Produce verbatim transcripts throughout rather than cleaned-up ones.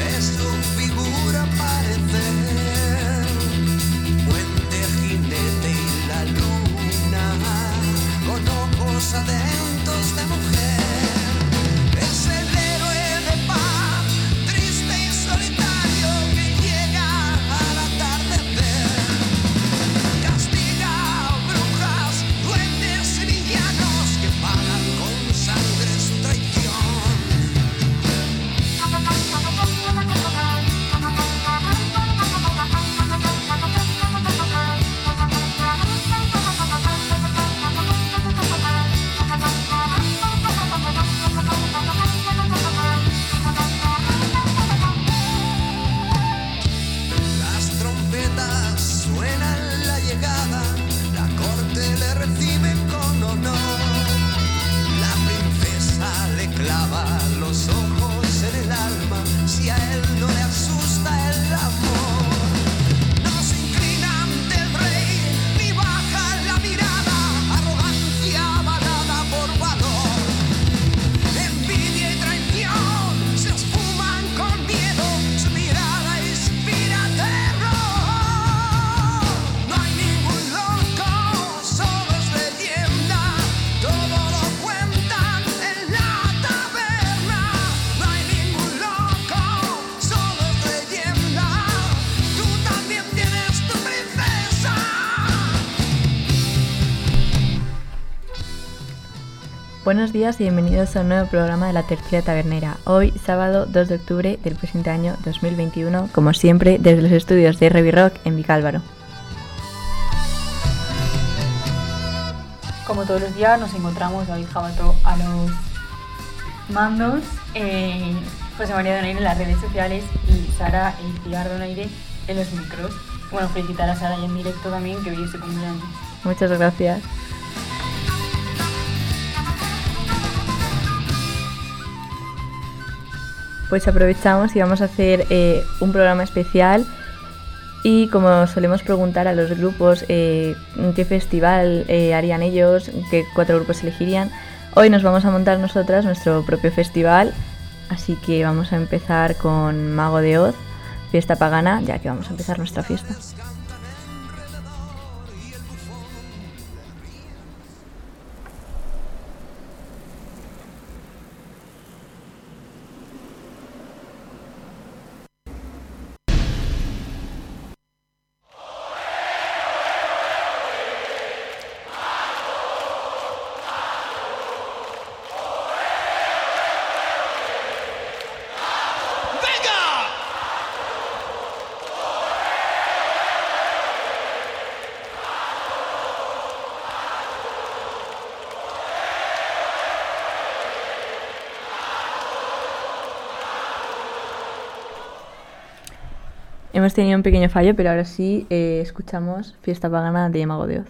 Buenos días y bienvenidos a un nuevo programa de la Tertulia Tabernera. Hoy, sábado dos de octubre del presente año dos mil veintiuno, como siempre, desde los estudios de Revi Rock en Vicálvaro. Como todos los días nos encontramos David Jabato a los mandos, eh, José María Donaire en las redes sociales y Sara y Pilar Donaire en los micros. Bueno, felicitar a Sara y en directo también, que hoy es su cumpleaños. Muchas gracias. Pues aprovechamos y vamos a hacer eh, un programa especial y como solemos preguntar a los grupos eh, qué festival eh, harían ellos, qué cuatro grupos elegirían, hoy nos vamos a montar nosotras nuestro propio festival, así que vamos a empezar con Mago de Oz, fiesta pagana, ya que vamos a empezar nuestra fiesta. Hemos tenido un pequeño fallo, pero ahora sí eh, escuchamos Fiesta Pagana de Mago de Oz.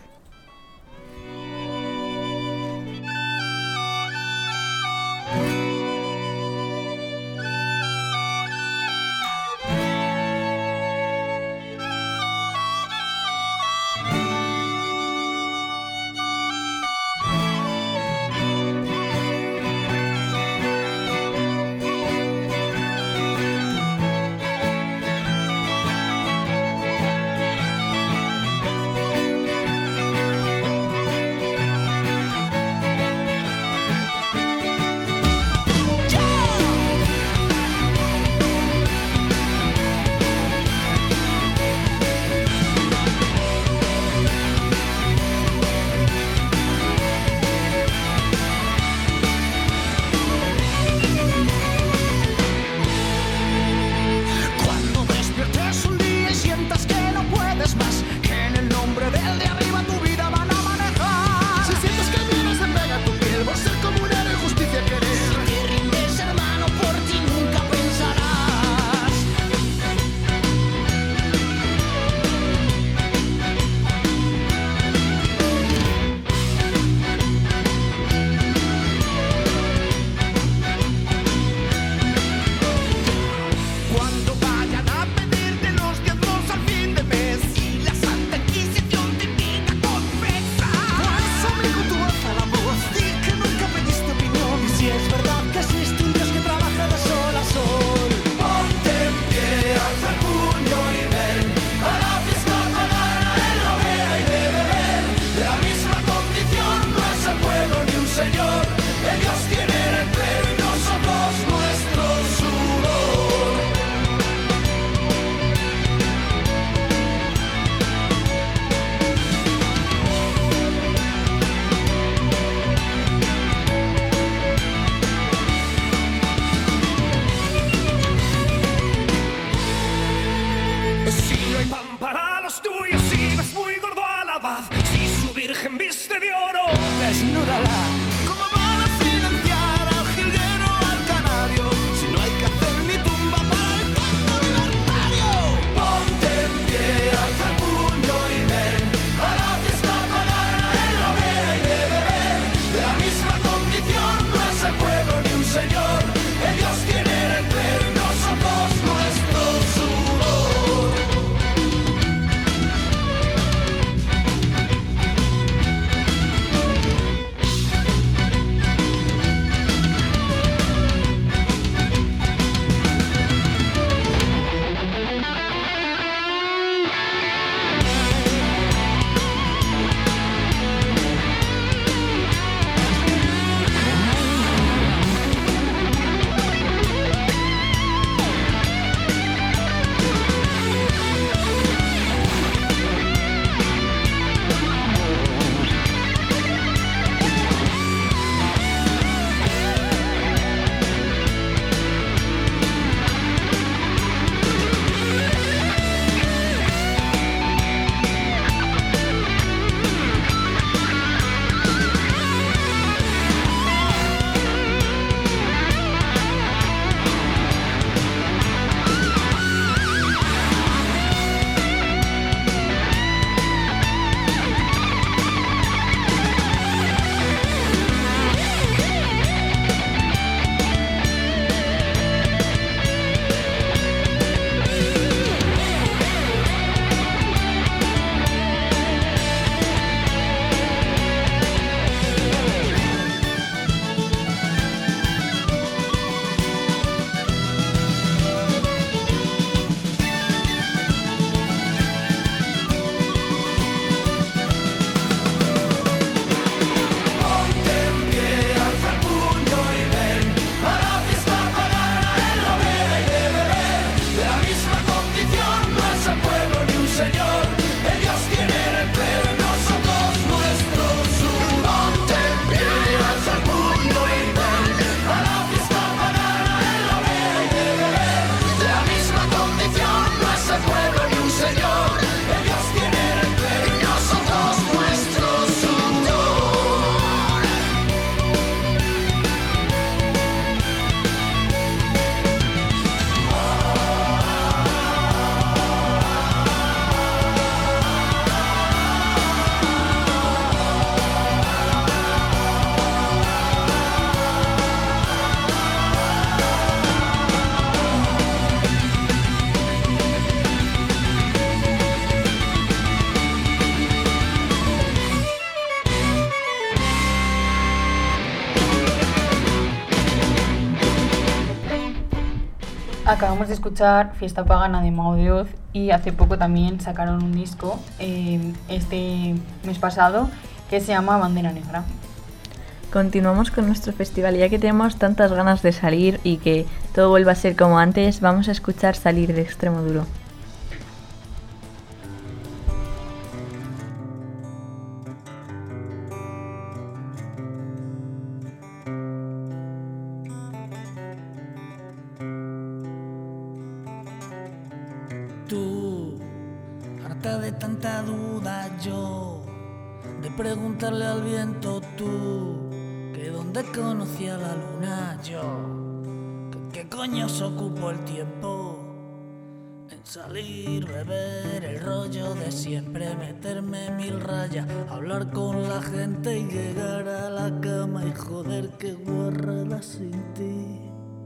acabamos de escuchar Fiesta Pagana de Mago de Oz y hace poco también sacaron un disco, eh, este mes pasado, que se llama Bandera Negra. Continuamos con nuestro festival y ya que tenemos tantas ganas de salir y que todo vuelva a ser como antes, vamos a escuchar Salir de Extremoduro. Tú, harta de tanta duda, yo, de preguntarle al viento, tú, que dónde conocía la luna, yo, que qué coño se ocupó el tiempo en salir, beber el rollo de siempre, meterme mil rayas, hablar con la gente y llegar a la cama y joder qué guarrada sin ti.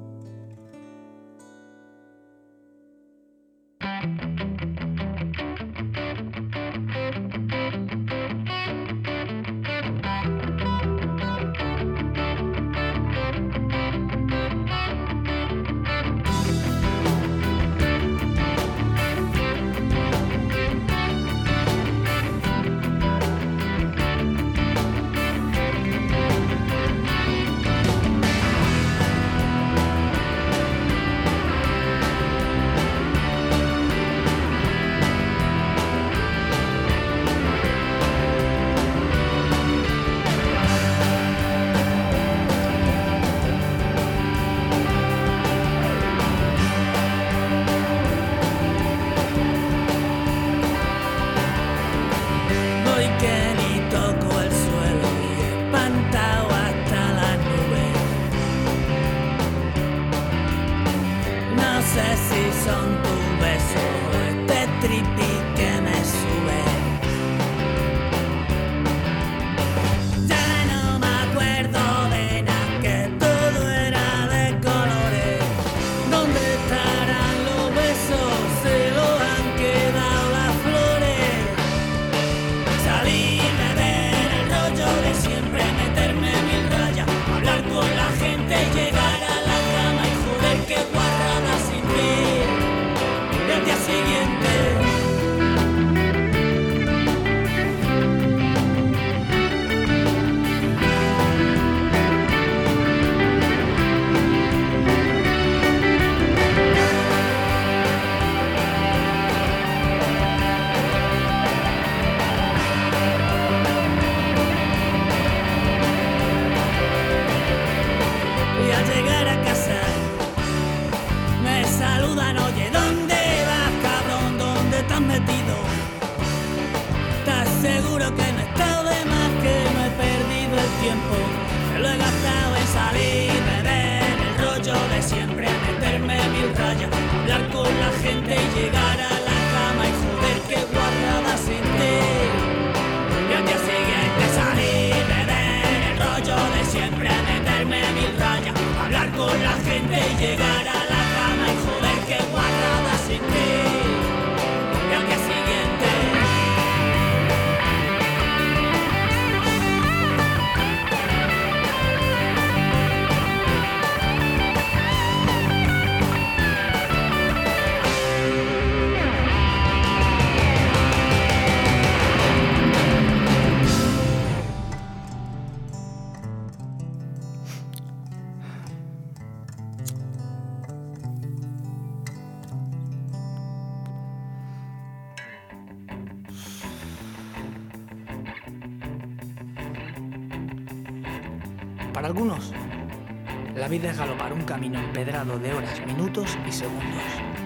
Para algunos, la vida es galopar un camino empedrado de horas, minutos y segundos.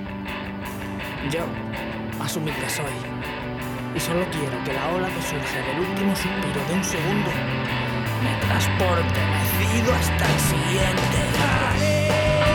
Yo, más humilde soy, y solo quiero que la ola que surge del último suspiro de un segundo me transporte mecido hasta el siguiente.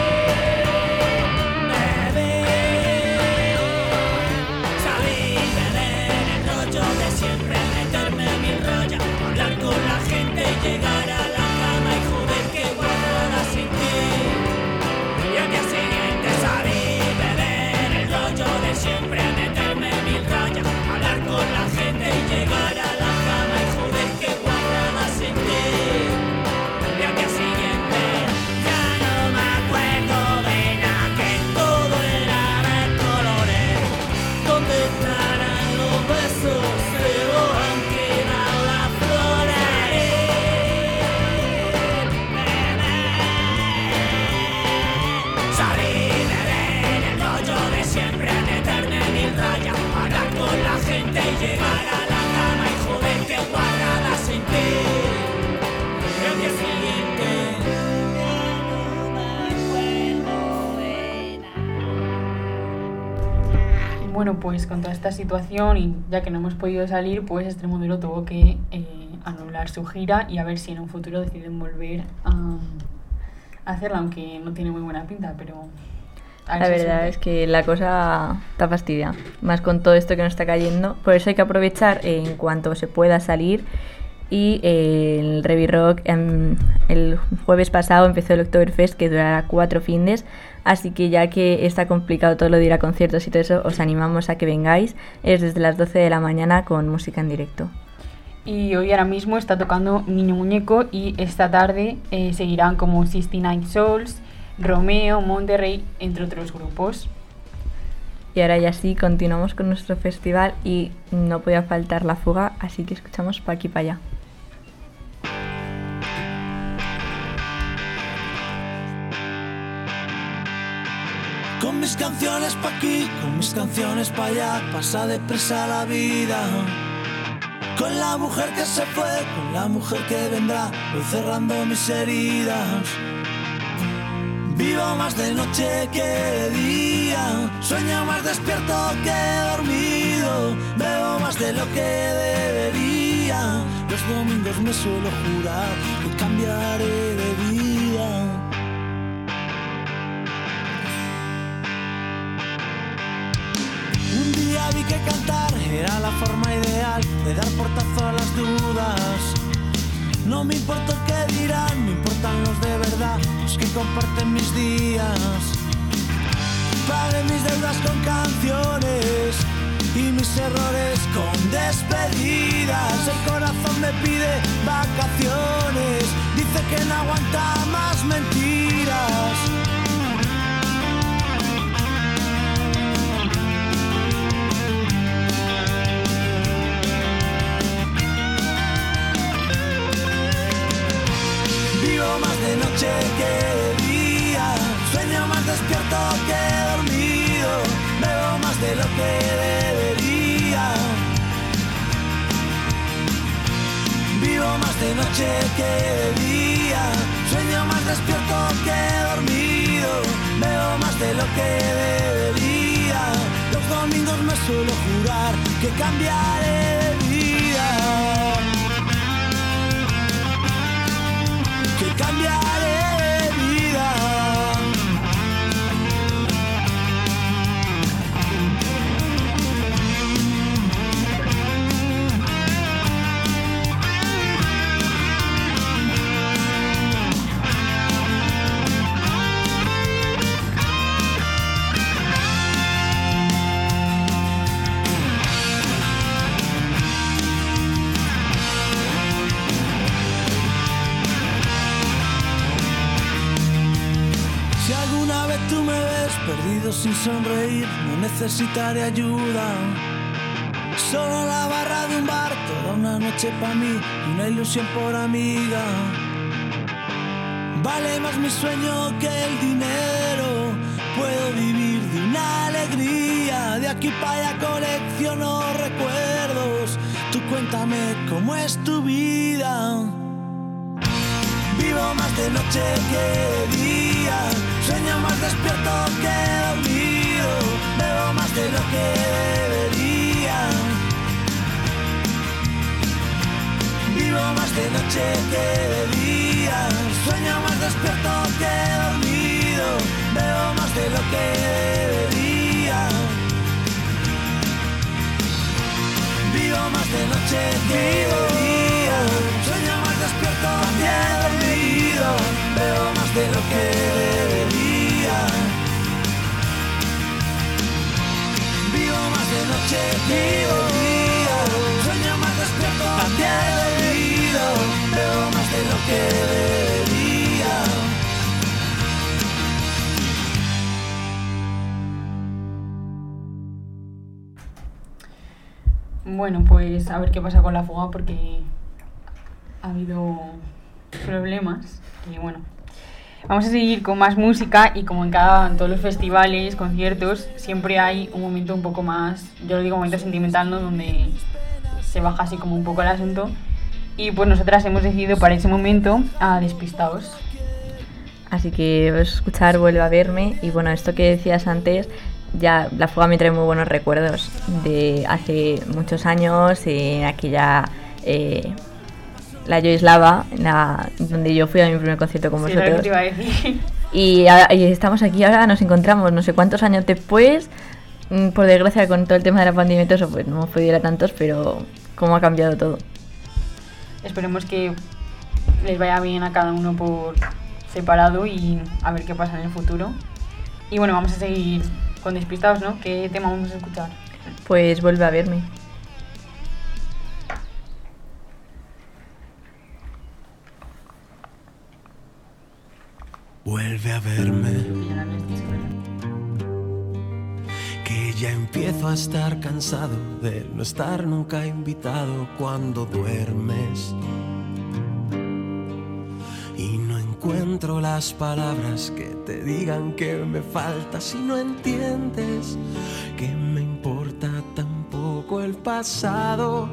Llegar a la cama y joder que guarrada sin ti. Y al día siguiente salir, beber el rollo de siempre, meterme mil rayas, hablar con la gente y llegar a la cama y joder que guarrada sin ti. Y al día siguiente ya no me bueno, pues con toda esta situación y ya que no hemos podido salir, pues Extremoduro tuvo que eh, anular su gira y a ver si en un futuro deciden volver a, a hacerla, aunque no tiene muy buena pinta, pero... La verdad es que la cosa está fastidia, más con todo esto que nos está cayendo. Por eso hay que aprovechar en cuanto se pueda salir. Y eh, el Revi Rock eh, el jueves pasado empezó el Oktoberfest, que durará cuatro findes. Así que ya que está complicado todo lo de ir a conciertos y todo eso, os animamos a que vengáis. Es desde las doce de la mañana con música en directo. Y hoy ahora mismo está tocando Niño Muñeco y esta tarde eh, seguirán como sesenta y nueve Souls, Romeo, Monterrey, entre otros grupos. Y ahora ya sí, continuamos con nuestro festival y no podía faltar la fuga, así que escuchamos pa' aquí pa' allá. Con mis canciones pa' aquí, con mis canciones pa' allá, pasa depresa la vida. Con la mujer que se fue, con la mujer que vendrá, voy cerrando mis heridas. Vivo más de noche que de día, sueño más despierto que dormido, bebo más de lo que debería. Los domingos me suelo jurar que cambiaré de vida. Un día vi que cantar era la forma ideal de dar portazo a las dudas. No me importa el que dirán, me importan los de verdad, los que comparten mis días. Pagué mis deudas con canciones y mis errores con despedidas. El corazón me pide vacaciones, dice que no aguanta más mentiras. Vivo más de noche que de día, sueño más despierto que dormido, bebo más de lo que debería. Vivo más de noche que de día, sueño más despierto que dormido, bebo más de lo que debería. Los domingos me suelo jurar que cambiaré de vida, que cambiaré de vida. Tú me ves perdido sin sonreír, no necesitaré ayuda. Solo la barra de un bar, toda una noche pa' mí y una ilusión por amiga. Vale más mi sueño que el dinero, puedo vivir de una alegría. De aquí pa' allá colecciono recuerdos, tú cuéntame cómo es tu vida. Vivo más de noche que de día, sueño más despierto que dormido, bebo más de lo que debería. Vivo más de noche que de día, sueño más despierto que dormido, bebo más de lo que debería. Vivo más de noche que de día, sueño más despierto que dormido, bebo más de lo que debería. Vivo más de noche que de día, sueño más despierto que dormido, bebo más de lo que debería. Bueno, pues a ver qué pasa con la fuga porque ha habido problemas y bueno, vamos a seguir con más música y como en cada en todos los festivales, conciertos, siempre hay un momento un poco más, yo lo digo momento sentimental, ¿no? Donde se baja así como un poco el asunto y pues nosotras hemos decidido para ese momento a Despistaos. Así que vais a escuchar Vuelve a verme y bueno, esto que decías antes, ya la fuga me trae muy buenos recuerdos de hace muchos años, en aquella... Eh, la Yoislava, la, donde yo fui a mi primer concierto con Sí, vosotros. lo que te iba a decir. Y, ahora, y estamos aquí ahora, nos encontramos no sé cuántos años después. Por desgracia, con todo el tema de la pandemia y todo eso, pues no hemos podido ir a tantos, pero cómo ha cambiado todo. Esperemos que les vaya bien a cada uno por separado y a ver qué pasa en el futuro. Y bueno, vamos a seguir con Despistados, ¿no? ¿Qué tema vamos a escuchar? Pues vuelve a verme. Vuelve a verme, que ya empiezo a estar cansado de no estar nunca invitado cuando duermes. Y no encuentro las palabras que te digan que me faltas y no entiendes que me importa tampoco el pasado.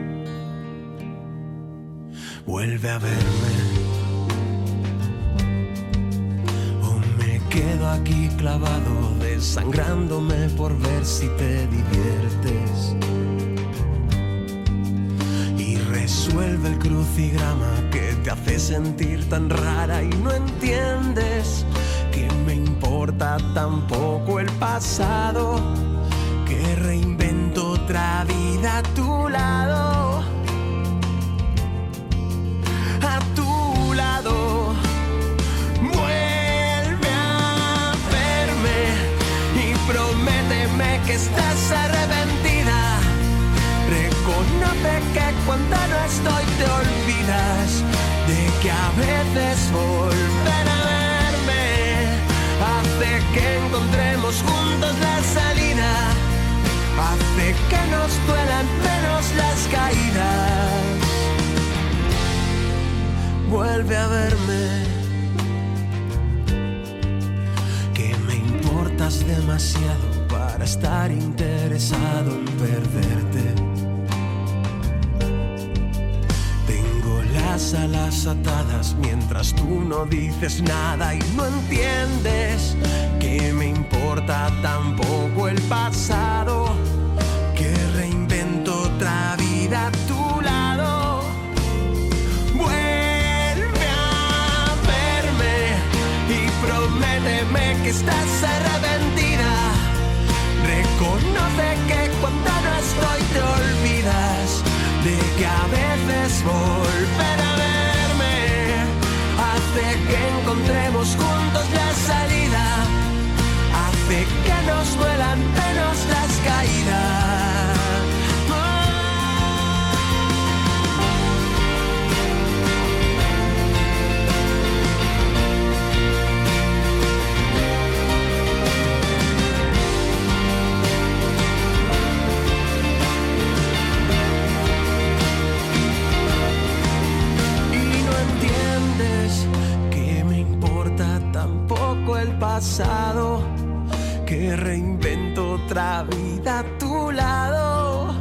Vuelve a verme. Quedo aquí clavado, desangrándome por ver si te diviertes. Y resuelve el crucigrama que te hace sentir tan rara y no entiendes que me importa tampoco el pasado, que reinvento otra vida a tu lado, a tu lado. Prométeme que estás arrepentida. Reconoce que cuando no estoy te olvidas de que a veces volver a verme hace que encontremos juntos la salida, hace que nos duelan menos las caídas. Vuelve a verme. Demasiado para estar interesado en perderte. Tengo las alas atadas mientras tú no dices nada y no entiendes que me importa tampoco el pasado, que reinvento otra vida a tu lado. Vuelve a verme y prométeme que estás arrepentida. Reconoce que cuando no estoy te olvidas de que a veces volver a verme hace que encontremos juntos la salida, hace que nos duelan menos las caídas. El pasado, que reinvento otra vida a tu lado.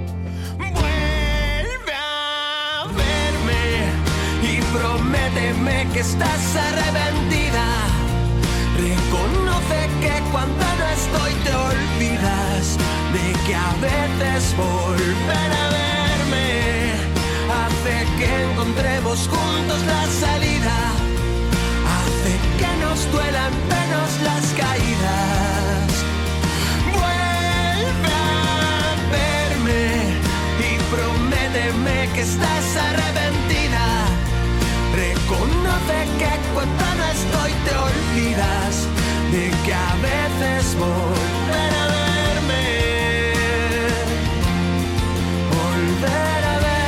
Vuelve a verme y prométeme que estás arrepentida. Reconoce que cuando no estoy te olvidas de que a veces volver a verme hace que encontremos juntos la salida, que nos duelan menos las caídas. Vuelve a verme y prométeme que estás arrepentida. Reconoce que cuando no estoy te olvidas de que a veces volver a verme, volver a verme.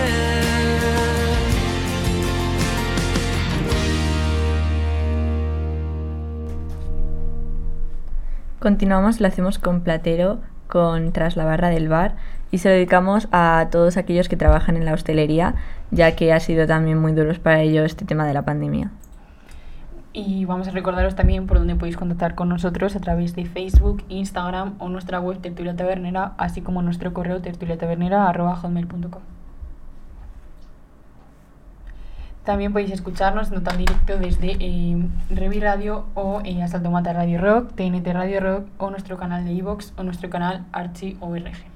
Continuamos, lo hacemos con Platero, con Tras la barra del bar, y se lo dedicamos a todos aquellos que trabajan en la hostelería, ya que ha sido también muy duro para ellos este tema de la pandemia. Y vamos a recordaros también por dónde podéis contactar con nosotros a través de Facebook, Instagram o nuestra web Tertulia Tabernera, así como nuestro correo tertuliatabernera arroba hotmail punto com. También podéis escucarnos en total directo desde eh, Revi Radio o eh, Asalto Mata Radio Rock, T N T Radio Rock o nuestro canal de iVoox o nuestro canal Archi O R G.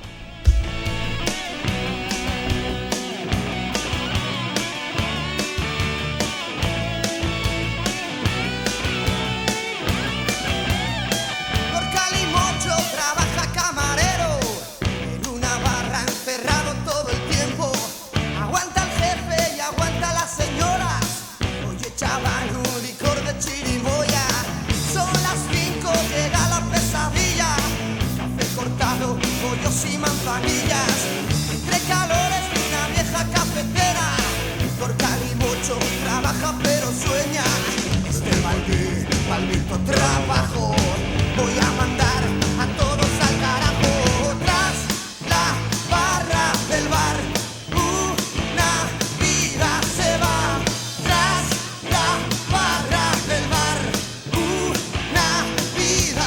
Y manzanillas, entre calores de una vieja cafetera. Por Calimocho trabaja pero sueña. Este maldito, maldito trabajo voy a mandar a todos al carajo. Tras la barra del bar, una vida se va. Tras la barra del bar, una vida.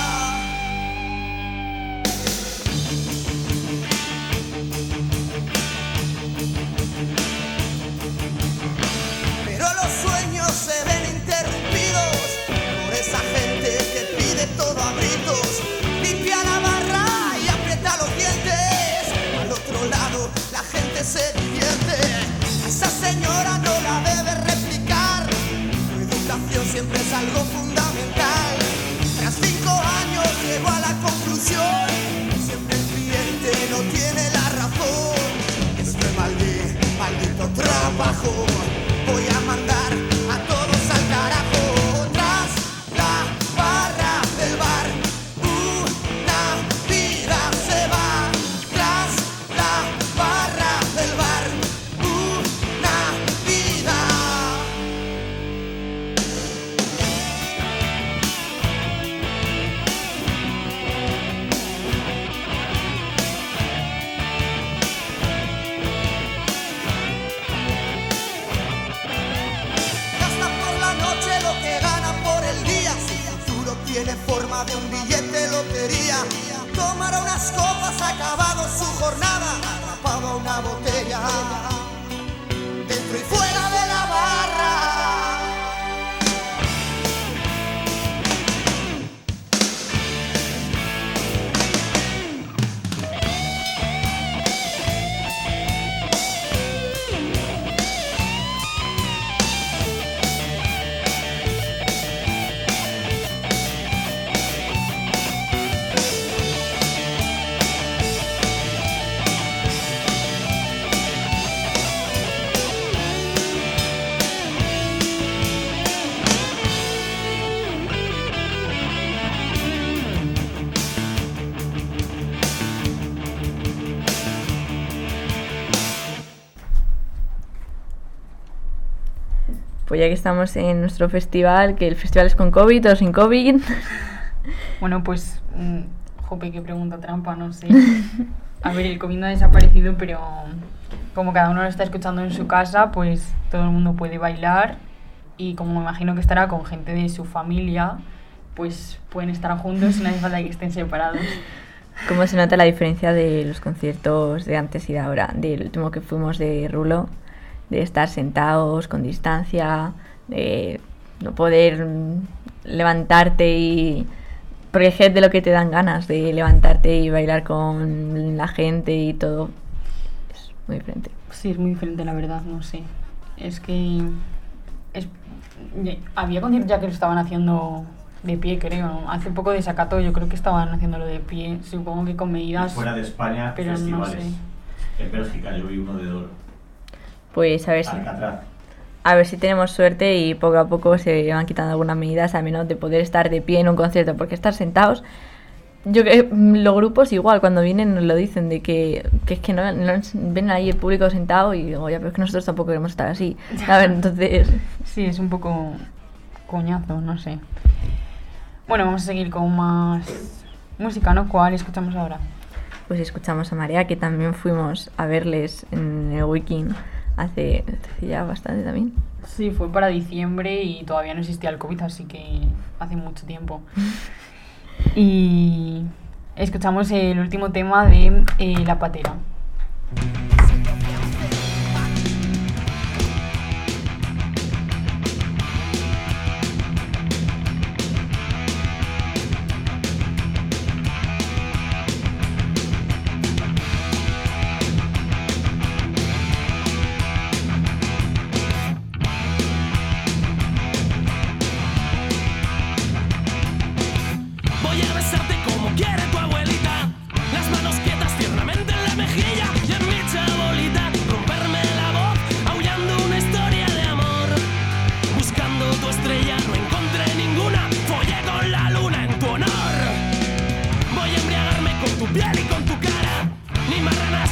Se divierte, esa señora no la debe replicar. Su educación siempre es algo fundamental. Tras cinco años llegó a la conclusión: siempre el cliente no tiene la razón. Este maldito, maldito trabajo voy a mandar a todos al carajo. Tras la barra del bar, una vida se va. Tras la barra del bar, una vida. Gasta por la noche lo que gana por el día. Su futuro tiene forma de un billete de lotería. Tomará unas copas, acabado su jornada, atrapado a una botella, dentro y fuera de la barra. Pues ya que estamos en nuestro festival, que el festival es con COVID o sin COVID. Bueno, pues, mmm, jope, qué pregunta trampa, no sé. A ver, el COVID no ha desaparecido, pero como cada uno lo está escuchando en su casa, pues todo el mundo puede bailar. Y como me imagino que estará con gente de su familia, pues pueden estar juntos y no hace falta que estén separados. ¿Cómo se nota la diferencia de los conciertos de antes y de ahora? Del último que fuimos de Rulo, de estar sentados con distancia, de no poder levantarte y... Porque es de lo que te dan ganas, de levantarte y bailar con la gente y todo. Es muy diferente. Sí, es muy diferente, la verdad, no sé. Es que... Es... Había conciertos ya que lo estaban haciendo de pie, creo. Hace poco de Desacato yo creo que estaban haciéndolo de pie. Supongo que con medidas... Y fuera de España, pero festivales. No sé. En Bélgica yo vi uno de Dor. Pues a ver si... Alcatraz. A ver si tenemos suerte y poco a poco se van quitando algunas medidas, al menos de poder estar de pie en un concierto, porque estar sentados, yo que los grupos igual cuando vienen nos lo dicen, de que, que es que no, no ven ahí el público sentado y digo, ya, pero es que nosotros tampoco queremos estar así. A ver, entonces... Sí, es un poco coñazo, no sé. Bueno, vamos a seguir con más música, ¿no? ¿Cuál escuchamos ahora? Pues escuchamos a Marea, que también fuimos a verles en el Weekend. Hace, hace ya bastante también. Sí, fue para diciembre y todavía no existía el COVID, así que hace mucho tiempo. Y escuchamos el último tema de eh, La Patera.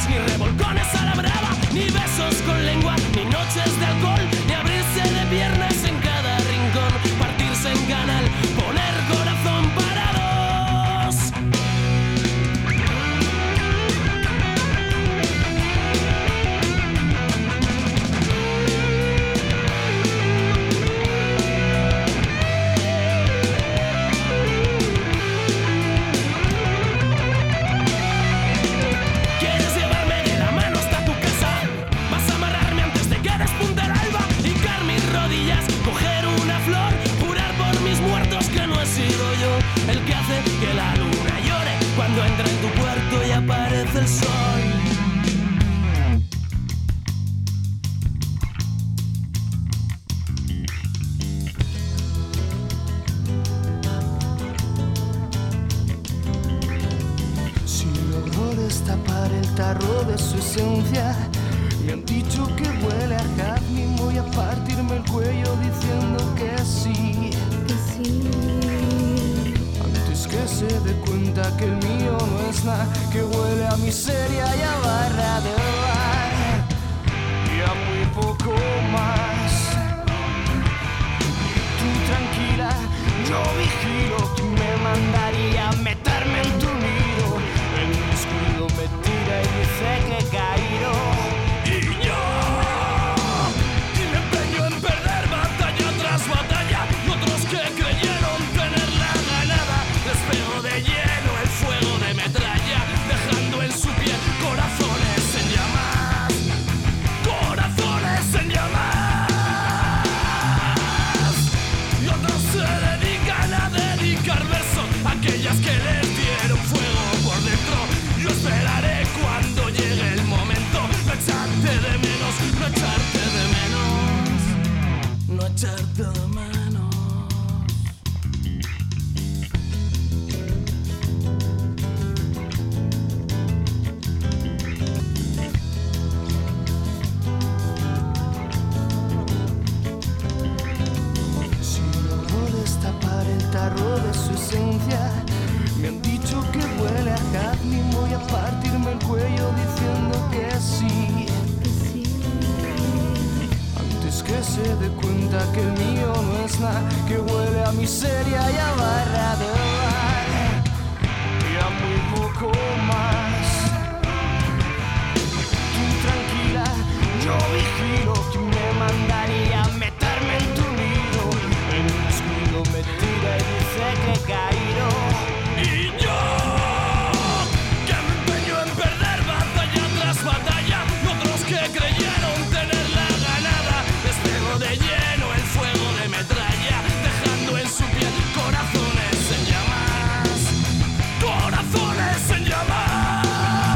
besos, ni revolcones a la brava, ni besos con lengua, ni noches de alcohol, ni abrirse de piernas en cada rincón, partirse en canal, poner corazón para dos. ¿Quieres llevarme de la mano hasta tu casa? Vas a amarrarme antes de que despunte el alba, hincar mis rodillas, coger una flor, jurar por mis muertos que no he sido yo el que hace que la luna llore cuando entra en tu cuarto y aparece el sol. Si logro destapar el tarro de su esencia, me han dicho que huele a jazmín. Voy a partirme el cuello diciendo que sí, que sí. Antes que se dé cuenta que el mío no es nada, que huele a miseria y a barra de bar y a muy poco más. Tú tranquila, yo vigilo, tú me mandaría a meterme en tu nido. El descuido me tira y dice que he caído. Y yo, y me empeño en perder batalla tras batalla, y otros que creyeron tenerla ganada, les pego de lleno el fuego de metralla, dejando en su piel corazones en llamas, corazones en llamas. Y otros se dedican a dedicar versos a aquellas que les dieron fuego por dentro. Yo esperaré cuando llegue el momento, no echarte de menos, no echarte de menos, no echarte de menos. Si logro destapar el tarro de su esencia, me han dicho que huele a jazmín. Voy a partirme el cuello diciendo que sí, que sí. Antes que se dé cuenta que el mío no es nada, que huele a miseria y a barra de bar y a muy poco más. Tú tranquila, yo vigilo, tú me mandaría a meterme en tu nido. El descuido me tira y dice que he caído. Y yo, que me empeño en perder batalla tras batalla, y otros que creyeron tenerla ganada, les pego de lleno el fuego de metralla, dejando en su piel corazones en llamas, corazones en llamas.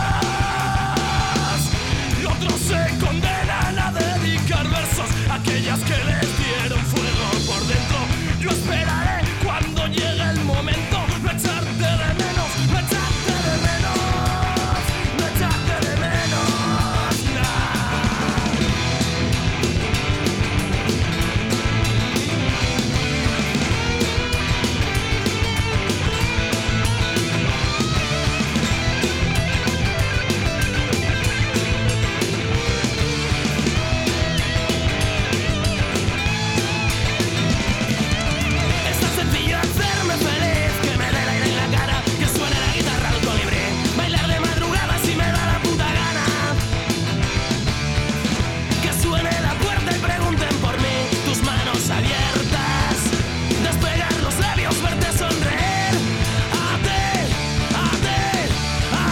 Y otros se condenan a dedicar versos a aquellas que les dieron fuego por dentro. Yo esperaré cuando llegue el momento, no echarte de menos, no echarte de menos, no echarte de menos, nah. Es tan sencillo hacerme feliz, que me dé el aire en la cara, que suene la guitarra al colibrí, bailar de madrugada si me da la puta gana, que suene la puerta y pregunten por mí, tus manos abiertas, despegar los labios, verte sonreír, a ti, a ti, a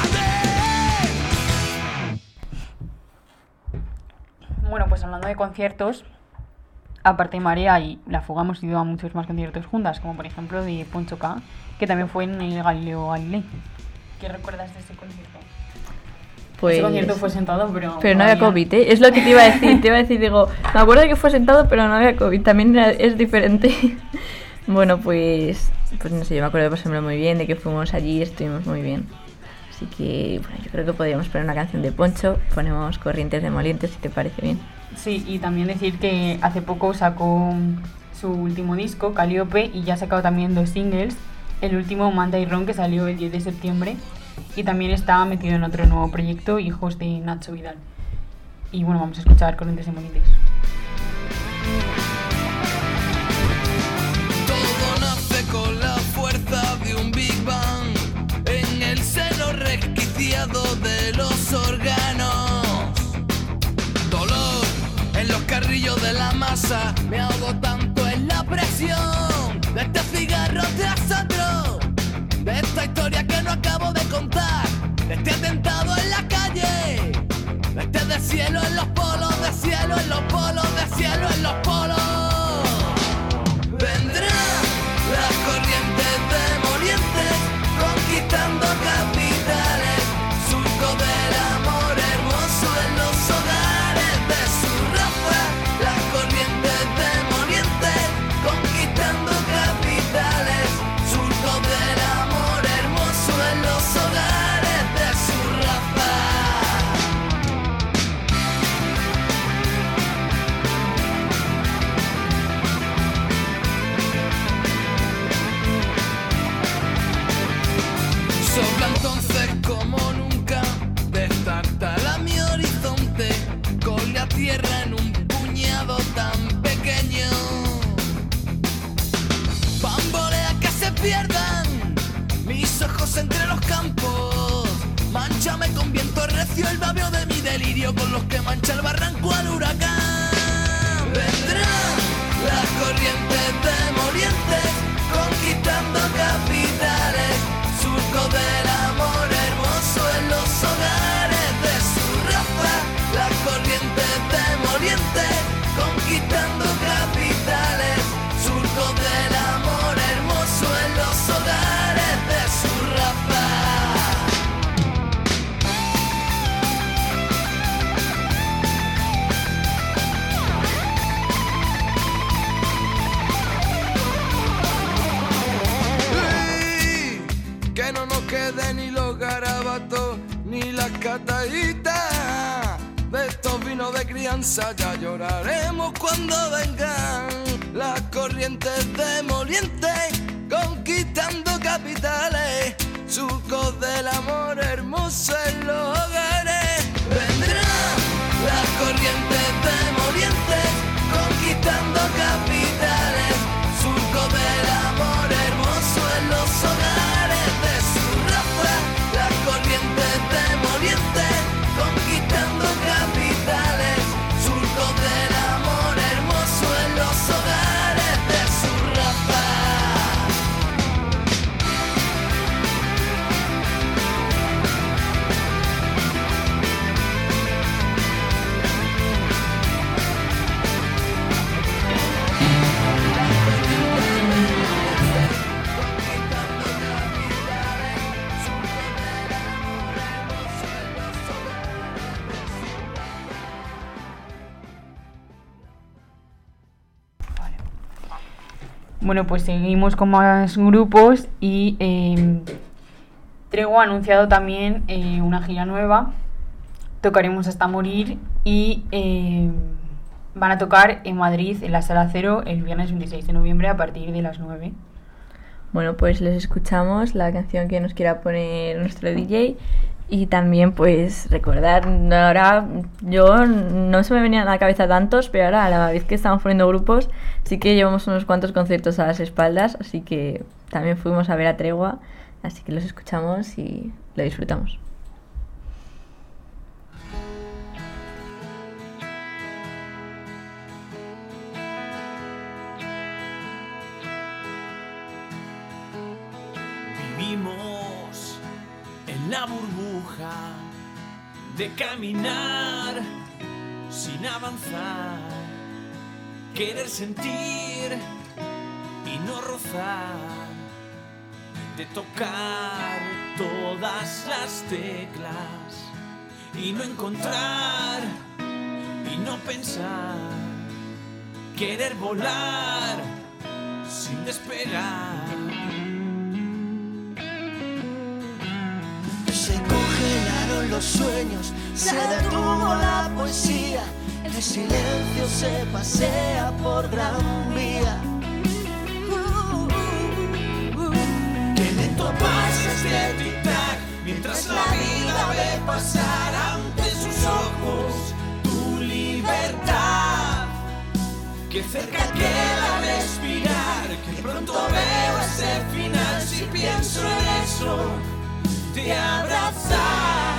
ti. Bueno, pues hablando de conciertos, aparte de Marea y La Fuga, hemos ido a muchos más conciertos juntas, como por ejemplo de Poncho K, que también fue en el Galileo Galilei. ¿Qué recuerdas de ese concierto? Pues... Ese concierto fue sentado, pero... Pero no había COVID, ¿eh? Es lo que te iba a decir. Te iba a decir, digo, me acuerdo que fue sentado, pero no había COVID. También era- es diferente. Bueno, pues... Pues no sé, yo me acuerdo de pasármelo muy bien, de que fuimos allí y estuvimos muy bien. Así que, bueno, yo creo que podríamos poner una canción de Poncho. Ponemos Corrientes de Molientes, si te parece bien. Sí, y también decir que hace poco sacó su último disco, Calíope, y ya ha sacado también dos singles. El último, Manta y Ron, que salió el diez de septiembre. y también está metido en otro nuevo proyecto, Hijos de Nacho Vidal. Y bueno, vamos a escuchar Corrientes Demolientes. Todo nace con la fuerza de un Big Bang en el seno resquiciado de los órganos. Dolor en los carrillos de la masa, me ahogo tanto en la presión de este cigarro tras otro, de esta historia que no acabo de contar, de este atentado en la calle, de este deshielo en los polos, de cielo en los polos, de cielo en los polos. Vendrán las corrientes demolientes conquistando capitales, surco del amor hermoso en los hogares de su raza. Las corrientes demolientes conquistando capitales, surco del amor hermoso en los hogares de su raza. Sopla entonces como nunca, destartala mi horizonte, con la tierra en un puñado tan pequeño. Bamboleas que se pierdan mis ojos entre los campos, mánchame con viento recio el babio de mi delirio, con los que mancha el barranco al huracán. Vendrán las corrientes demolientes conquistando capitales, surco del amor hermoso en los hogares de su raza. Las corrientes demolientes conquistando capitales, surco del amor hermoso en los hogares de su raza. Que no nos quede ni los garabatos ni las cataditas de estos vinos de crianza. Ya lloraremos cuando vengan las corrientes demolientes conquistando capitales, surcos del amor hermoso en los hogares. Vendrán las corrientes demolientes conquistando capitales, surcos del amor hermoso en los hogares de su raza. Las corrientes demolientes conquistando capitales, surcos del amor hermoso en los hogares de su raza. Bueno, pues seguimos con más grupos y eh, Tregua ha anunciado también eh, una gira nueva. Tocaremos hasta morir y eh, van a tocar en Madrid, en la Sala Cero, el viernes veintiséis de noviembre a partir de las nueve. Bueno, pues les escuchamos la canción que nos quiera poner nuestro D J. Y también pues recordar, ahora yo no se me venían a la cabeza tantos, pero ahora a la vez que estamos poniendo grupos sí que llevamos unos cuantos conciertos a las espaldas, así que también fuimos a ver a Tregua, así que los escuchamos y lo disfrutamos. Vivimos en la burbuja de caminar sin avanzar, querer sentir y no rozar, de tocar todas las teclas y no encontrar y no pensar, querer volar sin despegar. Se congelaron los sueños, se detuvo la poesía, el silencio se pasea por Gran Vía. Qué lento pasa este tic-tac mientras la vida ve pasar ante sus ojos tu libertad. Que cerca queda respirar, que pronto veo ese final. Si pienso en eso, te abrazar.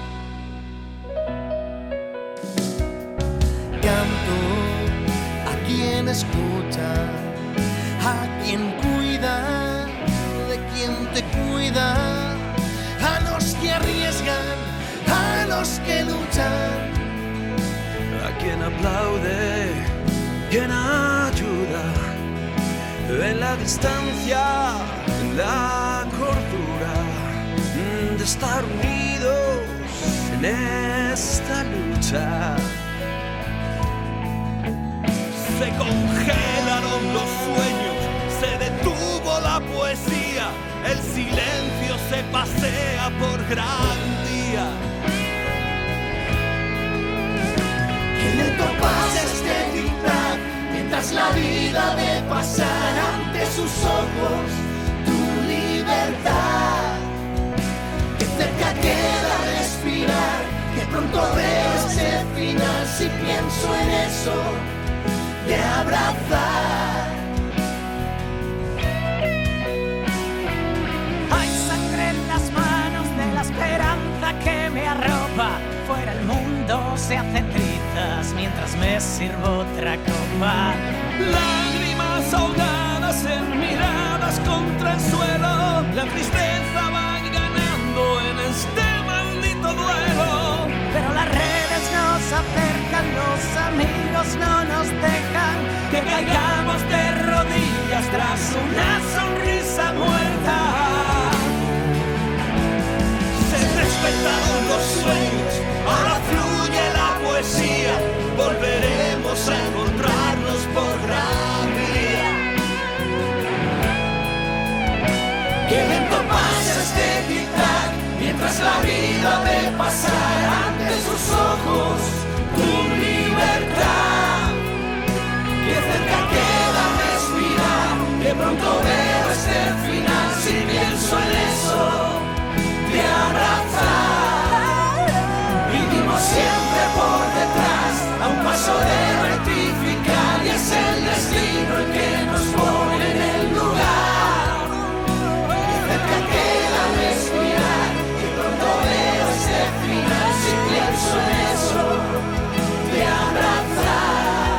Canto a quien escucha, a quien cuida, de quien te cuida, a los que arriesgan, a los que luchan, A quien aplaude, quien ayuda, en la distancia, en la cordura de estar unidos en esta lucha. Se congelaron los sueños, se detuvo la poesía, el silencio se pasea por gran día. que lento pasa este tic-tac, mientras la vida ve pasar ante sus ojos tu libertad. Que cerca queda respirar, que pronto veo ese final. Si pienso en eso, de abrazar. Hay sangre en las manos de la esperanza que me arropa. Fuera el mundo se hacen trizas mientras me sirvo otra copa. Lágrimas ahogadas en miradas contra el suelo, la tristeza va ganando en este maldito duelo. Pero las redes nos acercan, los amigos no nos dejan Que caigamos de rodillas tras una sonrisa muerta. Se respetaron los sueños, ahora fluye la poesía. Volveremos a encontrarnos por gran vía. Que lento pasa este tic-tac, mientras la vida ve pasar ante sus ojos tu libertad. Que cerca queda respirar, que pronto veo este final. Si pienso en eso, te abrazar. Vivimos siempre por detrás, a un paso de rectificar, y es el destino el que nos pone en el lugar. Que cerca queda respirar, que pronto veo este final. Si pienso en eso, te abrazar.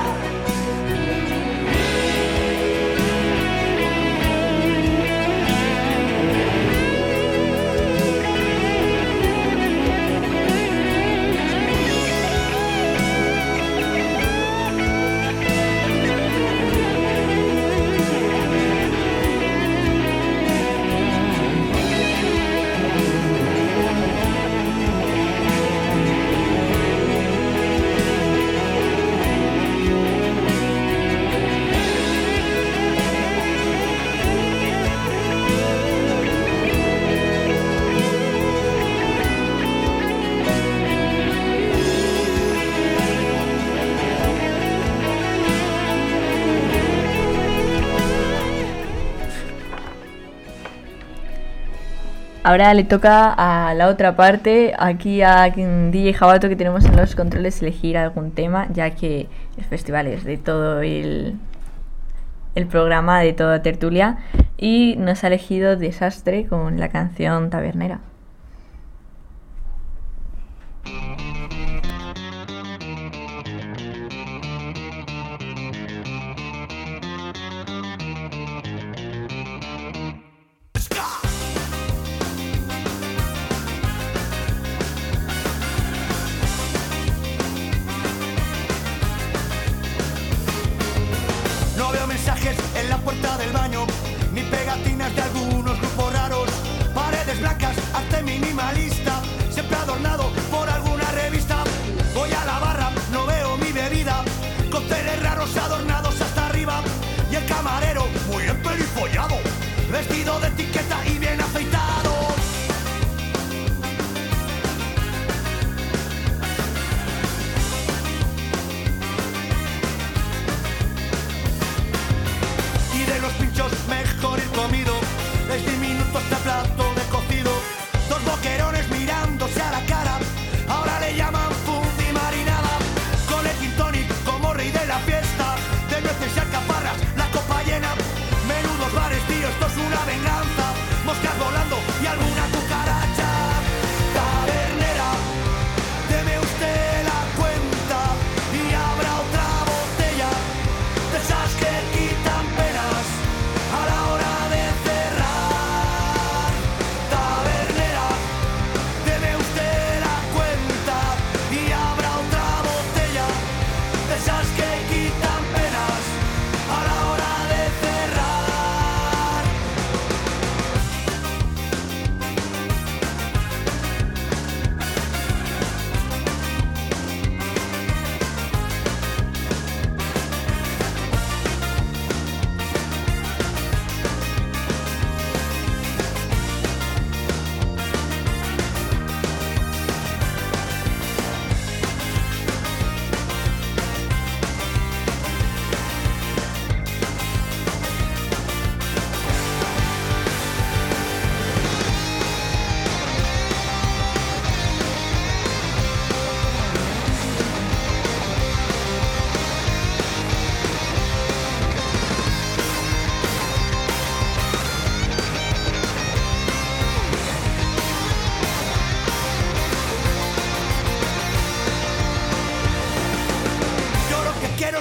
Ahora le toca a la otra parte, aquí a D J Jabato, que tenemos en los controles, elegir algún tema, ya que el festival es de todo el, el programa, de toda tertulia, y nos ha elegido Desastre con la canción Tabernera. No veo mensajes en la puerta del baño, ni pegatinas de algunos grupos raros. Paredes blancas, arte minimalista, siempre adornado por alguna revista. Voy a la barra, no veo mi bebida, cócteles raros adornados hasta arriba. Y el camarero, muy emperifollado, vestido de etiqueta y bien afeitado. Mejor ir comido,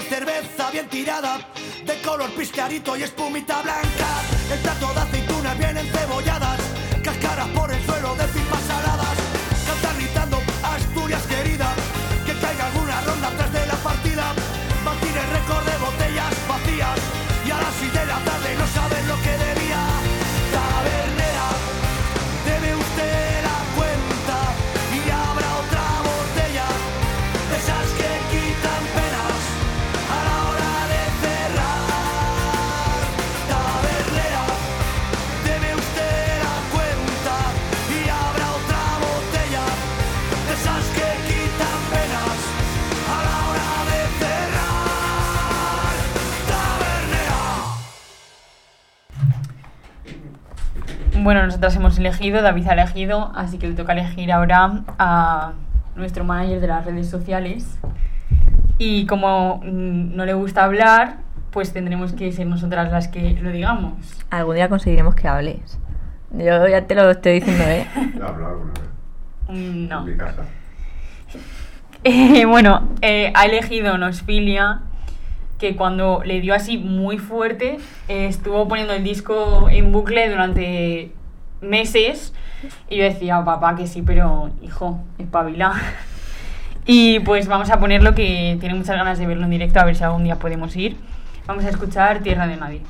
cerveza bien tirada, de color piscarito y espumita blanca. El plato de aceitunas bien encebolladas, cáscaras por el suelo de pipas saladas. Cantar gritando Asturias querida, que caiga alguna ronda tras de la partida. Batir el récord de botellas vacías y a las seis de la tarde no sabes lo que debía. Tabernera, debe usted la cuenta y habrá otra botella de esas que quitan penas a la hora de cerrar. Tabernera, debe usted la cuenta y habrá otra botella de esas que quitan penas a la hora de cerrar. Tabernera. Bueno, nosotras hemos elegido, David ha elegido, así que le toca elegir ahora a nuestro manager de las redes sociales. Y como mm, no le gusta hablar, pues tendremos que ser nosotras las que lo digamos. Algún día conseguiremos que hables. Yo ya te lo estoy diciendo, ¿eh? ¿He hablado alguna vez? Mm, No. En mi casa. Eh, bueno, eh, ha elegido Nosfilia, que cuando le dio así muy fuerte, eh, estuvo poniendo el disco en bucle durante meses. Y yo decía, papá, que sí, pero hijo, espabila. Y pues vamos a ponerlo, que tiene muchas ganas de verlo en directo, a ver si algún día podemos ir. Vamos a escuchar Tierra de Nadie.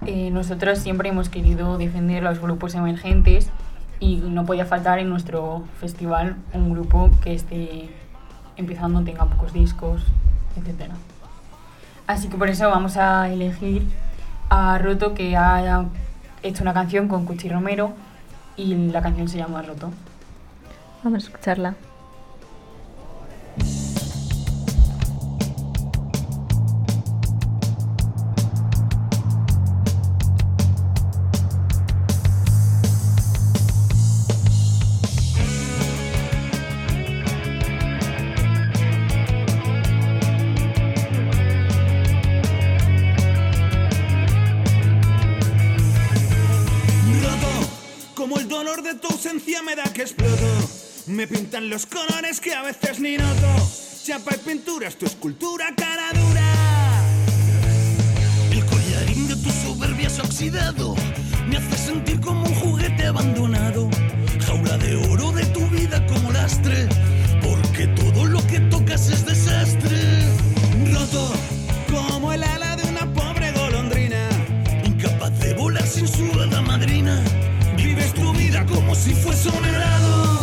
Eh, nosotros siempre hemos querido defender los grupos emergentes y no podía faltar en nuestro festival un grupo que esté empezando, tenga pocos discos, etcétera. Así que por eso vamos a elegir a Roto, que ha hecho una canción con Cuchi Romero y la canción se llama Roto. Vamos a escucharla. Me da que exploto, me pintan los colores que a veces ni noto. Chapa y pinturas, tu escultura cara dura. El collarín de tu soberbia se ha oxidado, me hace sentir como un juguete abandonado. Jaula de oro de tu vida como lastre, porque todo lo que tocas es desastre. Roto como el ala de una pobre golondrina, incapaz de volar sin su hada madrina. Vives tu vida como si fuese un helado.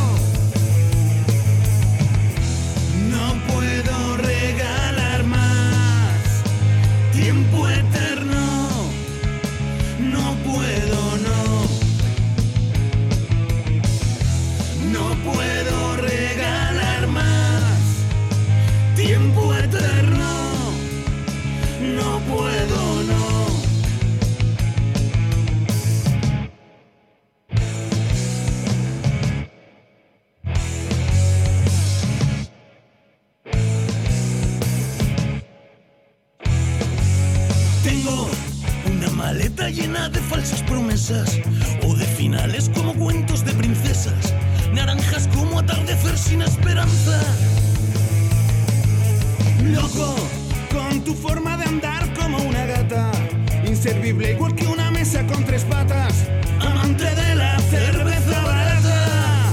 No puedo regalar más tiempo eterno. No puedo, no. No puedo regalar más tiempo eterno. No puedo, no. Maleta llena de falsas promesas o de finales como cuentos de princesas, naranjas como atardecer sin esperanza. Loco, con tu forma de andar como una gata, inservible igual que una mesa con tres patas, amante de la cerveza barata.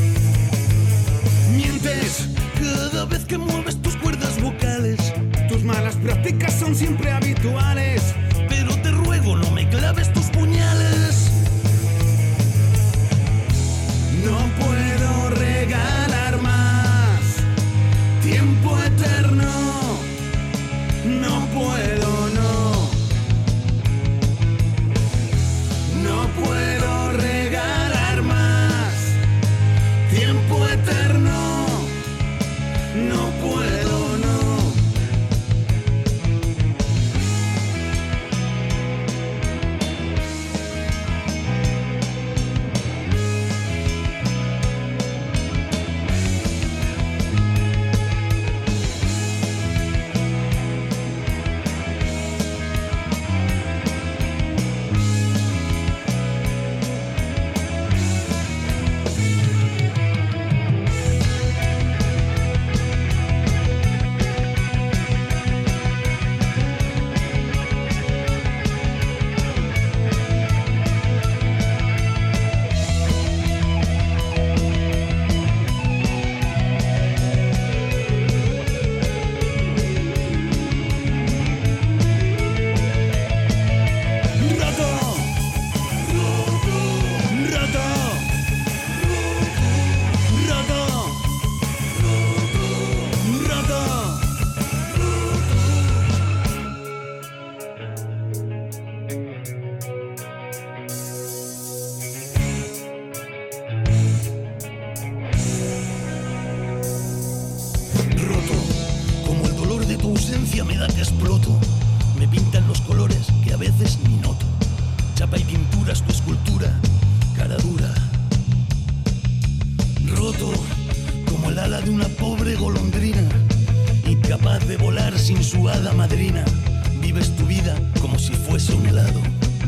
Mientes cada vez que mueves tus cuerdas vocales, tus malas prácticas son siempre habituales. No me claves tus puñales. No puedo regalar más tiempo eterno. No puedo, no. No puedo regalar más tiempo eterno. No puedo, no. Me da que exploto, me pintan los colores que a veces ni noto. Chapa y pinturas tu escultura, cara dura. Roto como el ala de una pobre golondrina, incapaz de volar sin su hada madrina. Vives tu vida como si fuese un helado.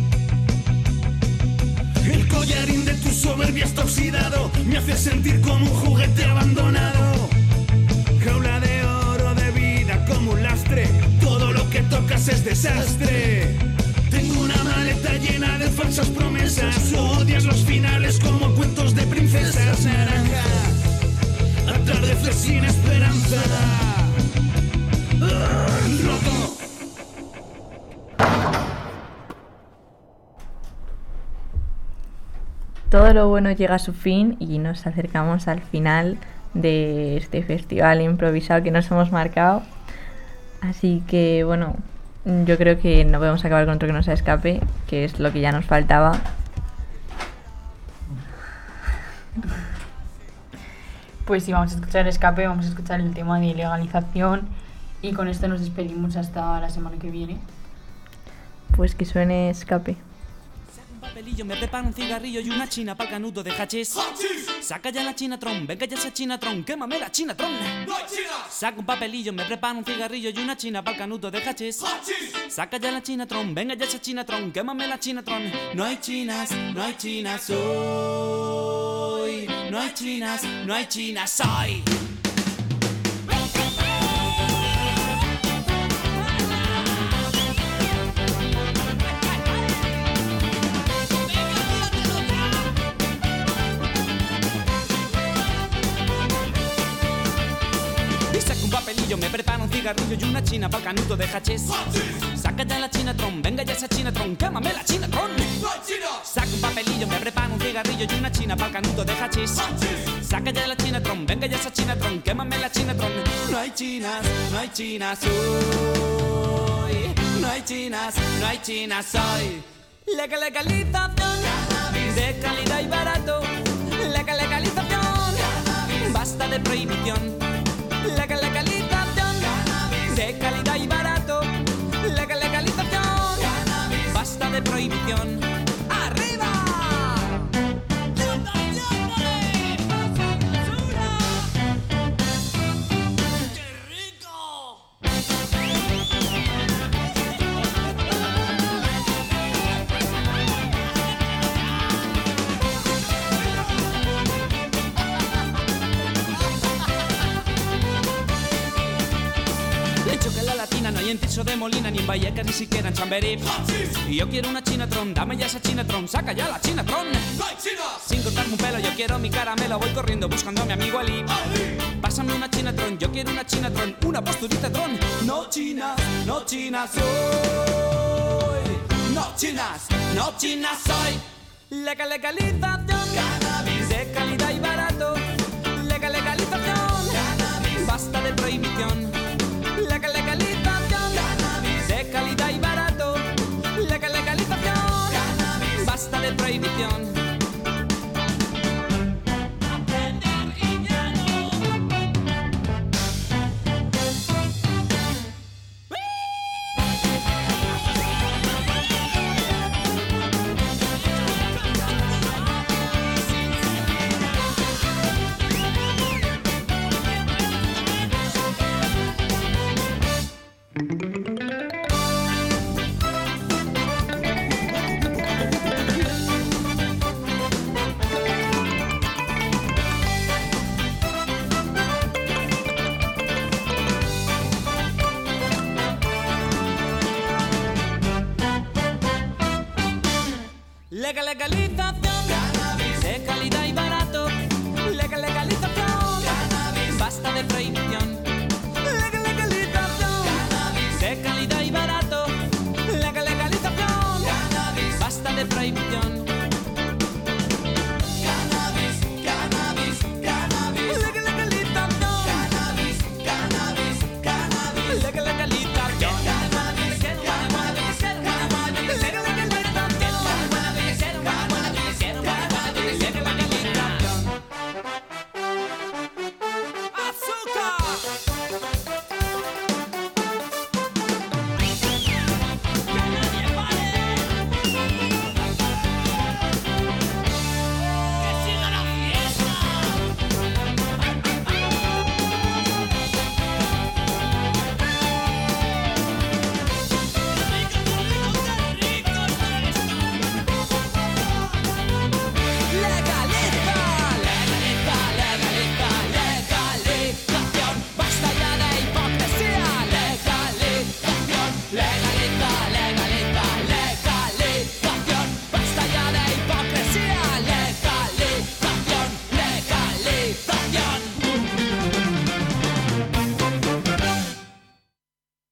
El collarín de tu soberbia está oxidado, me hace sentir como un juguete abandonado. Jaula de oro de vida como un lastre, todo lo que tocas es desastre. Tengo una maleta llena de falsas promesas, odias los finales como cuentos de princesas. Naranja, atardecer sin esperanza. ¡Ah, roto! todo lo bueno llega a su fin y nos acercamos al final de este festival improvisado que nos hemos marcado. Así que bueno, yo creo que no podemos acabar con otro que no se escape, que es lo que ya nos faltaba. Pues sí, vamos a escuchar Escape, vamos a escuchar el tema de legalización y con esto nos despedimos hasta la semana que viene. Pues que suene Escape. Un papelillo, me preparo un cigarrillo y una china pa'l canuto de hachís. Saca ya la chinatron, venga ya esa chinatron, quémame la chinatron. ¡No hay chinas! Saca un papelillo, me preparo un cigarrillo y una china pa'l canuto de hachís. Saca ya la chinatron, venga ya esa chinatron, quémame la chinatron. No hay chinas, no hay chinas hoy. No hay chinas, no hay chinas hoy. Me preparo un cigarrillo y una china pa'l canuto de hachís. Saca ya la chinatron, venga ya esa chinatron, quémame la chinatron. Saca un papelillo, me preparo un cigarrillo y una china pa'l canuto de hachís. Saca ya la chinatron, venga ya esa chinatron, quémame la chinatron. No hay chinas, no hay chinas hoy. No hay chinas, no hay chinas hoy. Legal, legalización de calidad y barato. Legal, legalización, basta de prohibición. Legal, legalización de calidad y barato. Legal, legalización, basta de prohibición. ¡Arriba! No hay en Tirso de Molina, ni en Vallecas, ni siquiera en Chamberí. Y yo quiero una chinatron, dame ya esa chinatron, saca ya la chinatron. Sin cortarme un pelo, yo quiero mi caramelo, voy corriendo buscando a mi amigo Ali. Pásame una chinatron, yo quiero una chinatron, una posturita tron. No chinas, no chinas hoy. No chinas, no chinas hoy. Legal, legalización, cannabis de calidad y barato. Legal, legalización, cannabis, basta de prohibición. Legal, legalización, de calidad y barato. Legal, legalización, cannabis, basta de prohibición. Aprender y ya no. Legal, legal.